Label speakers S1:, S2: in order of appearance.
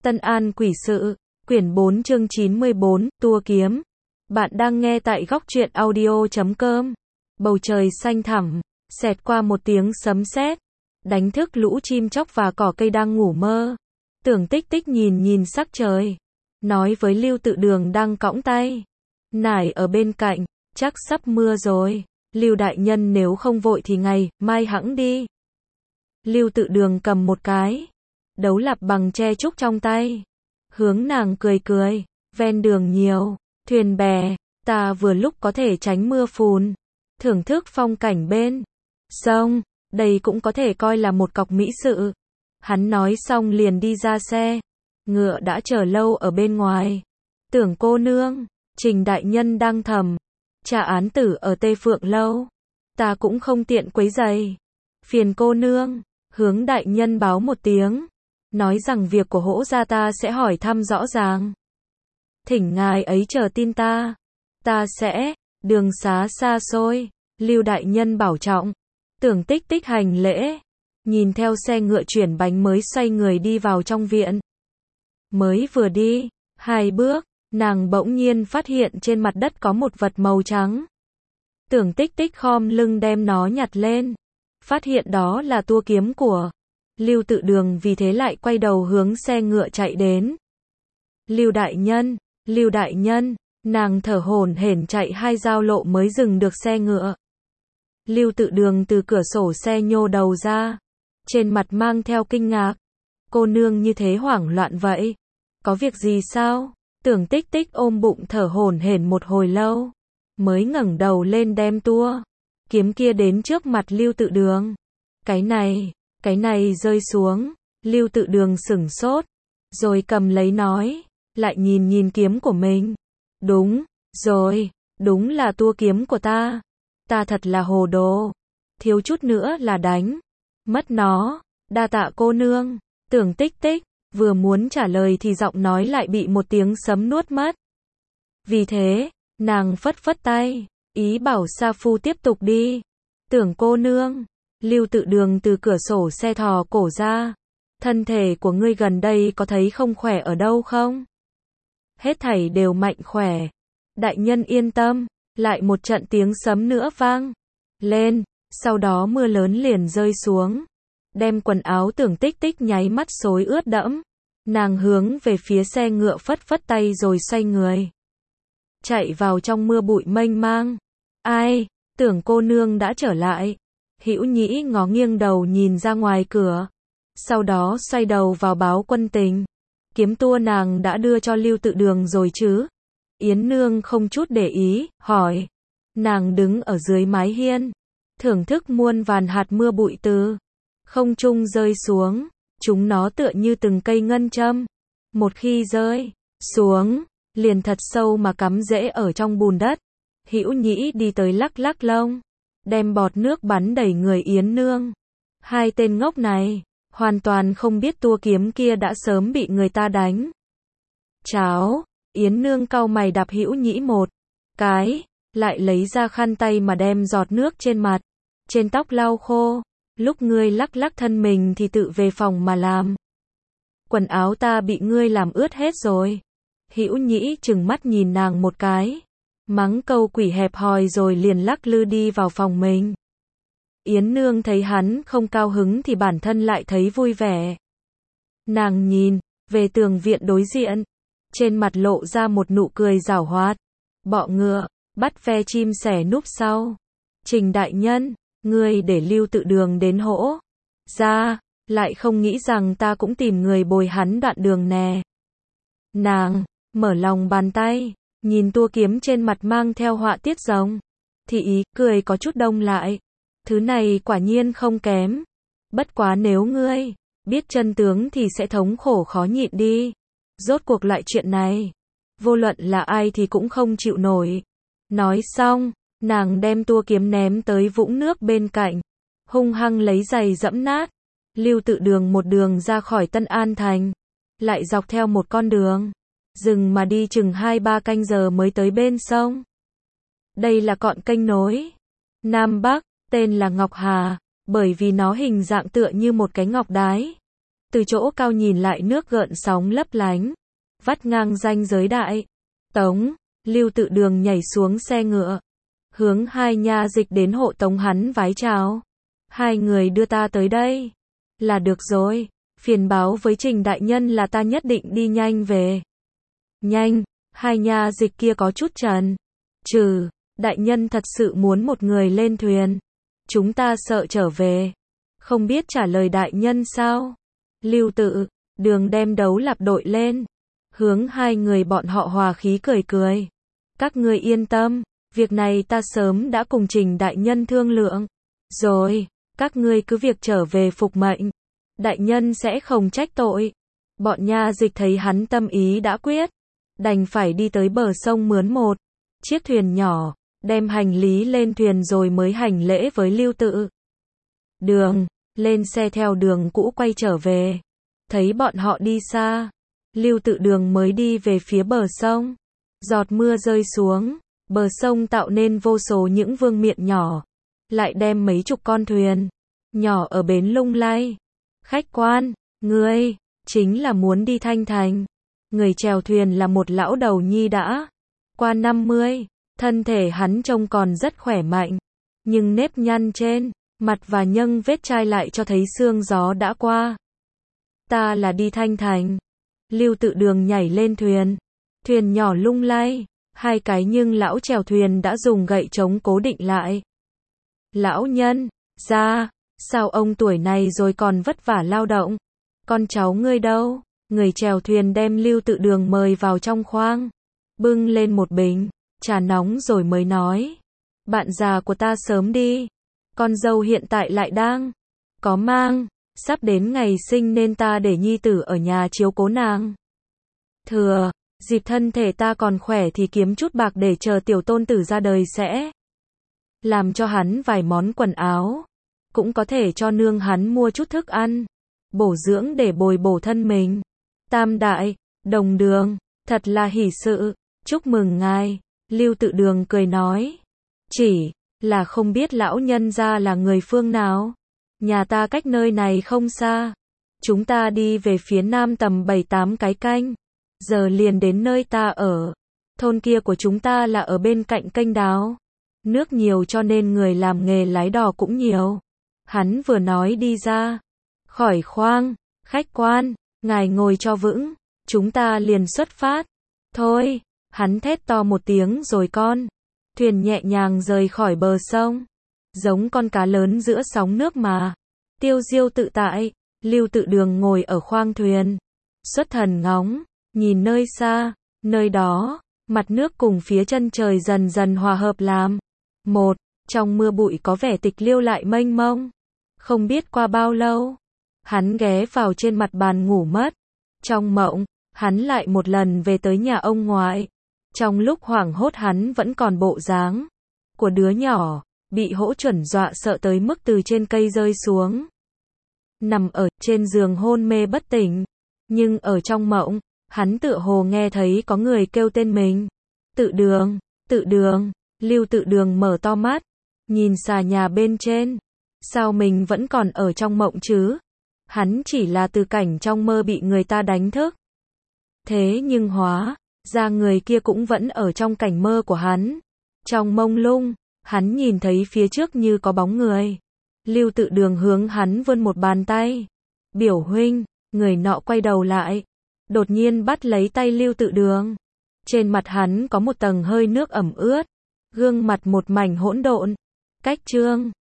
S1: Tân An Quỷ Sự, quyển 4 chương 94, Tua Kiếm. Bạn đang nghe tại góc truyện audio.com. Bầu trời xanh thẳm, xẹt qua một tiếng sấm sét, đánh thức lũ chim chóc và cỏ cây đang ngủ mơ. Tưởng Tích Tích nhìn sắc trời, nói với Lưu Tự Đường đang cõng tay nải ở bên cạnh, chắc sắp mưa rồi. Lưu đại nhân nếu không vội thì ngày mai hẵng đi. Lưu Tự Đường cầm một cái đấu lạp bằng tre trúc trong tay, hướng nàng cười cười, ven đường nhiều thuyền bè, ta vừa lúc có thể tránh mưa phùn, thưởng thức phong cảnh bên sông, đây cũng có thể coi là một cọc mỹ sự. Hắn nói xong liền đi ra xe, ngựa đã chờ lâu ở bên ngoài. Tưởng cô nương, Trình đại nhân đang thầm trả án tử ở Tây Phượng lâu, ta cũng không tiện quấy rầy, phiền cô nương hướng đại nhân báo một tiếng, nói rằng việc của Hỗ gia ta sẽ hỏi thăm rõ ràng. Thỉnh ngài ấy chờ tin ta sẽ đường xá xa xôi, Lưu đại nhân bảo trọng. Tưởng Tích Tích hành lễ, nhìn theo xe ngựa chuyển bánh mới xoay người đi vào trong viện. Mới vừa đi 2 bước, nàng bỗng nhiên phát hiện trên mặt đất có một vật màu trắng. Tưởng Tích Tích khom lưng đem nó nhặt lên, phát hiện đó là tua kiếm của Lưu Tự Đường, vì thế lại quay đầu hướng xe ngựa chạy đến. Lưu đại nhân, nàng thở hổn hển chạy 2 giao lộ mới dừng được xe ngựa. Lưu Tự Đường từ cửa sổ xe nhô đầu ra, trên mặt mang theo kinh ngạc. Cô nương như thế hoảng loạn vậy, có việc gì sao? Tưởng Tích Tích ôm bụng thở hổn hển một hồi lâu, mới ngẩng đầu lên đem tua kiếm kia đến trước mặt Lưu Tự Đường. Cái này rơi xuống. Lưu Tự Đường sửng sốt, rồi cầm lấy nói, lại nhìn kiếm của mình. Đúng rồi, đúng là tua kiếm của ta. Ta thật là hồ đồ, thiếu chút nữa là đánh mất nó. Đa tạ cô nương. Tưởng Tích Tích vừa muốn trả lời thì giọng nói lại bị một tiếng sấm nuốt mất. Vì thế, nàng phất phất tay, ý bảo Sa Phu tiếp tục đi. Tưởng cô nương. Lưu Tự Đường từ cửa sổ xe thò cổ ra. Thân thể của ngươi gần đây có thấy không khỏe ở đâu không? Hết thảy đều mạnh khỏe. Đại nhân yên tâm. Lại một trận tiếng sấm nữa vang lên, sau đó mưa lớn liền rơi xuống, đem quần áo Tưởng Tích Tích nháy mắt xối ướt đẫm. Nàng hướng về phía xe ngựa phất phất tay rồi xoay người, chạy vào trong mưa bụi mênh mang. Ai, Tưởng cô nương đã trở lại. Hữu Nhĩ ngó nghiêng đầu nhìn ra ngoài cửa, sau đó xoay đầu vào báo Quân Tình. Kiếm tua nàng đã đưa cho Lưu Tự Đường rồi chứ? Yến Nương không chút để ý, hỏi. Nàng đứng ở dưới mái hiên, thưởng thức muôn vàn hạt mưa bụi từ không trung rơi xuống. Chúng nó tựa như từng cây ngân châm, một khi rơi xuống, liền thật sâu mà cắm rễ ở trong bùn đất. Hữu Nhĩ đi tới lắc lắc lông, đem bọt nước bắn đầy người Yến Nương. Hai tên ngốc này, hoàn toàn không biết tua kiếm kia đã sớm bị người ta đánh cháo. Yến Nương cau mày đạp Hữu Nhĩ một cái, lại lấy ra khăn tay mà đem giọt nước trên mặt, trên tóc lau khô. Lúc ngươi lắc lắc thân mình thì tự về phòng mà làm. Quần áo ta bị ngươi làm ướt hết rồi. Hữu Nhĩ trừng mắt nhìn nàng một cái, mắng câu quỷ hẹp hòi rồi liền lắc lư đi vào phòng mình. Yến Nương thấy hắn không cao hứng thì bản thân lại thấy vui vẻ. Nàng nhìn về tường viện đối diện, trên mặt lộ ra một nụ cười giảo hoạt. Bọ ngựa bắt ve chim sẻ núp sau. Trình đại nhân, ngươi để Lưu Tự Đường đến Hỗ gia, lại không nghĩ rằng ta cũng tìm người bồi hắn đoạn đường nè. Nàng mở lòng bàn tay, nhìn tua kiếm trên mặt mang theo họa tiết rồng, thì ý cười có chút đông lại. Thứ này quả nhiên không kém. Bất quá nếu ngươi biết chân tướng thì sẽ thống khổ khó nhịn đi. Rốt cuộc loại chuyện này, vô luận là ai thì cũng không chịu nổi. Nói xong, nàng đem tua kiếm ném tới vũng nước bên cạnh, hung hăng lấy giày dẫm nát. Lưu Tự Đường một đường ra khỏi Tân An Thành, lại dọc theo một con đường rừng mà đi chừng 2-3 canh giờ mới tới bên sông. Đây là cọn kênh nối Nam Bắc, tên là Ngọc Hà, bởi vì nó hình dạng tựa như một cái ngọc đái. Từ chỗ cao nhìn lại nước gợn sóng lấp lánh, vắt ngang ranh giới đại. Tống, Lưu Tự Đường nhảy xuống xe ngựa, hướng hai nha dịch đến hộ tống hắn vái chào. Hai người đưa ta tới đây. Là được rồi, phiền báo với Trình đại nhân là ta nhất định đi nhanh về. Nhanh, hai nha dịch kia có chút chần chừ, đại nhân thật sự muốn một người lên thuyền. Chúng ta sợ trở về. Không biết trả lời đại nhân sao? Lưu Tự Đường đem đấu lạp đội lên, hướng hai người bọn họ hòa khí cười cười. Các ngươi yên tâm, việc này ta sớm đã cùng Trình đại nhân thương lượng. Rồi, các ngươi cứ việc trở về phục mệnh. Đại nhân sẽ không trách tội. Bọn nha dịch thấy hắn tâm ý đã quyết, đành phải đi tới bờ sông mướn một chiếc thuyền nhỏ, đem hành lý lên thuyền rồi mới hành lễ với Lưu Tự Đường, lên xe theo đường cũ quay trở về. Thấy bọn họ đi xa, Lưu Tự Đường mới đi về phía bờ sông. Giọt mưa rơi xuống, bờ sông tạo nên vô số những vương miện nhỏ, lại đem mấy chục con thuyền nhỏ ở bến lung lay. Khách quan, ngươi chính là muốn đi Thanh Thành. Người chèo thuyền là một lão đầu nhi đã qua 50, thân thể hắn trông còn rất khỏe mạnh, nhưng nếp nhăn trên mặt và những vết chai lại cho thấy sương gió đã qua. Ta là đi Thanh Thành. Lưu Tự Đường nhảy lên thuyền. Thuyền nhỏ lung lay, hai cái nhưng lão chèo thuyền đã dùng gậy chống cố định lại. Lão nhân, ra, sao ông tuổi này rồi còn vất vả lao động? Con cháu ngươi đâu? Người chèo thuyền đem Lưu Tự Đường mời vào trong khoang, bưng lên một bình trà nóng rồi mới nói. Bạn già của ta sớm đi, con dâu hiện tại lại đang có mang, sắp đến ngày sinh nên ta để nhi tử ở nhà chiếu cố nàng. Thừa dịp thân thể ta còn khỏe thì kiếm chút bạc để chờ tiểu tôn tử ra đời sẽ làm cho hắn vài món quần áo, cũng có thể cho nương hắn mua chút thức ăn bổ dưỡng để bồi bổ thân mình. Tam đại đồng đường, thật là hỷ sự, chúc mừng ngài. Lưu Tự Đường cười nói, chỉ là không biết lão nhân gia là người phương nào. Nhà ta cách nơi này không xa, chúng ta đi về phía nam tầm 7-8 cái canh giờ liền đến nơi ta ở. Thôn kia của chúng ta là ở bên cạnh kênh đào, nước nhiều cho nên người làm nghề lái đò cũng nhiều. Hắn vừa nói đi ra khỏi khoang. Khách quan, ngài ngồi cho vững, chúng ta liền xuất phát. Thôi, hắn thét to một tiếng rồi con thuyền nhẹ nhàng rời khỏi bờ sông, giống con cá lớn giữa sóng nước mà tiêu diêu tự tại. Lưu Tự Đường ngồi ở khoang thuyền, xuất thần ngóng nhìn nơi xa. Nơi đó, mặt nước cùng phía chân trời dần dần hòa hợp làm một, trong mưa bụi có vẻ tịch liêu lại mênh mông. Không biết qua bao lâu, hắn ghé vào trên mặt bàn ngủ mất. Trong mộng, hắn lại một lần về tới nhà ông ngoại. Trong lúc hoảng hốt hắn vẫn còn bộ dáng của đứa nhỏ, bị hỗ chuẩn dọa sợ tới mức từ trên cây rơi xuống. Nằm ở trên giường hôn mê bất tỉnh. Nhưng ở trong mộng, hắn tựa hồ nghe thấy có người kêu tên mình. Tự Đường, Tự Đường. Lưu Tự Đường mở to mắt, nhìn xà nhà bên trên. Sao mình vẫn còn ở trong mộng chứ? Hắn chỉ là từ cảnh trong mơ bị người ta đánh thức. Thế nhưng hóa ra người kia cũng vẫn ở trong cảnh mơ của hắn. Trong mông lung, hắn nhìn thấy phía trước như có bóng người. Lưu Tự Đường hướng hắn vươn một bàn tay. Biểu huynh. Người nọ quay đầu lại, đột nhiên bắt lấy tay Lưu Tự Đường. Trên mặt hắn có một tầng hơi nước ẩm ướt, gương mặt một mảnh hỗn độn. Cách chương